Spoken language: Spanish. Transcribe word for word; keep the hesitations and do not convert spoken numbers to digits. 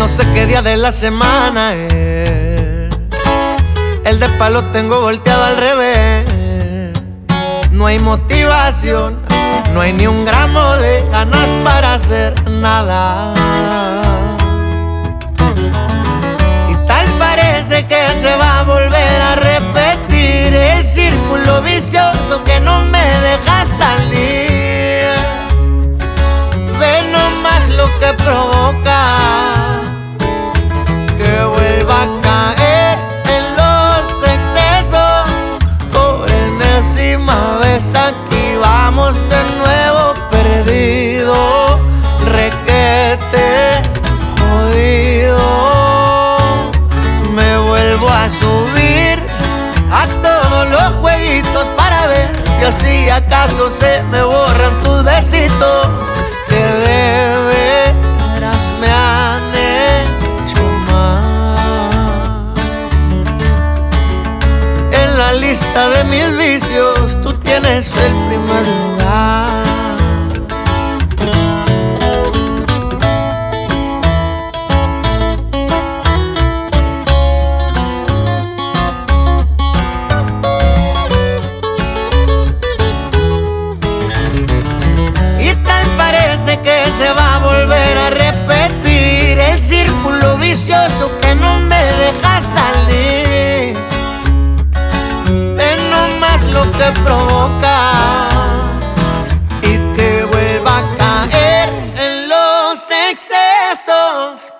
sé qué día de la semana es. El de palo tengo volteado al revés. No hay motivación, no hay ni un gramo de ganas para hacer nada. Y tal parece que se va a volver a repetir el círculo vicioso que no me deja salir. Ve nomás lo que provoca que vuelva a caer en los excesos. Por enésima vez aquí vamos de nuevo perdido, requete jodido. Me vuelvo a subir a todos los jueguitos para ver si así acaso se me borran tus besitos que de veras me han hecho mal. En la lista de mis vicios tú tienes el primer lugar. Que se va a volver a repetir el círculo vicioso que no me deja salir. Ve nomás lo que provoca y que vuelva a caer en los excesos.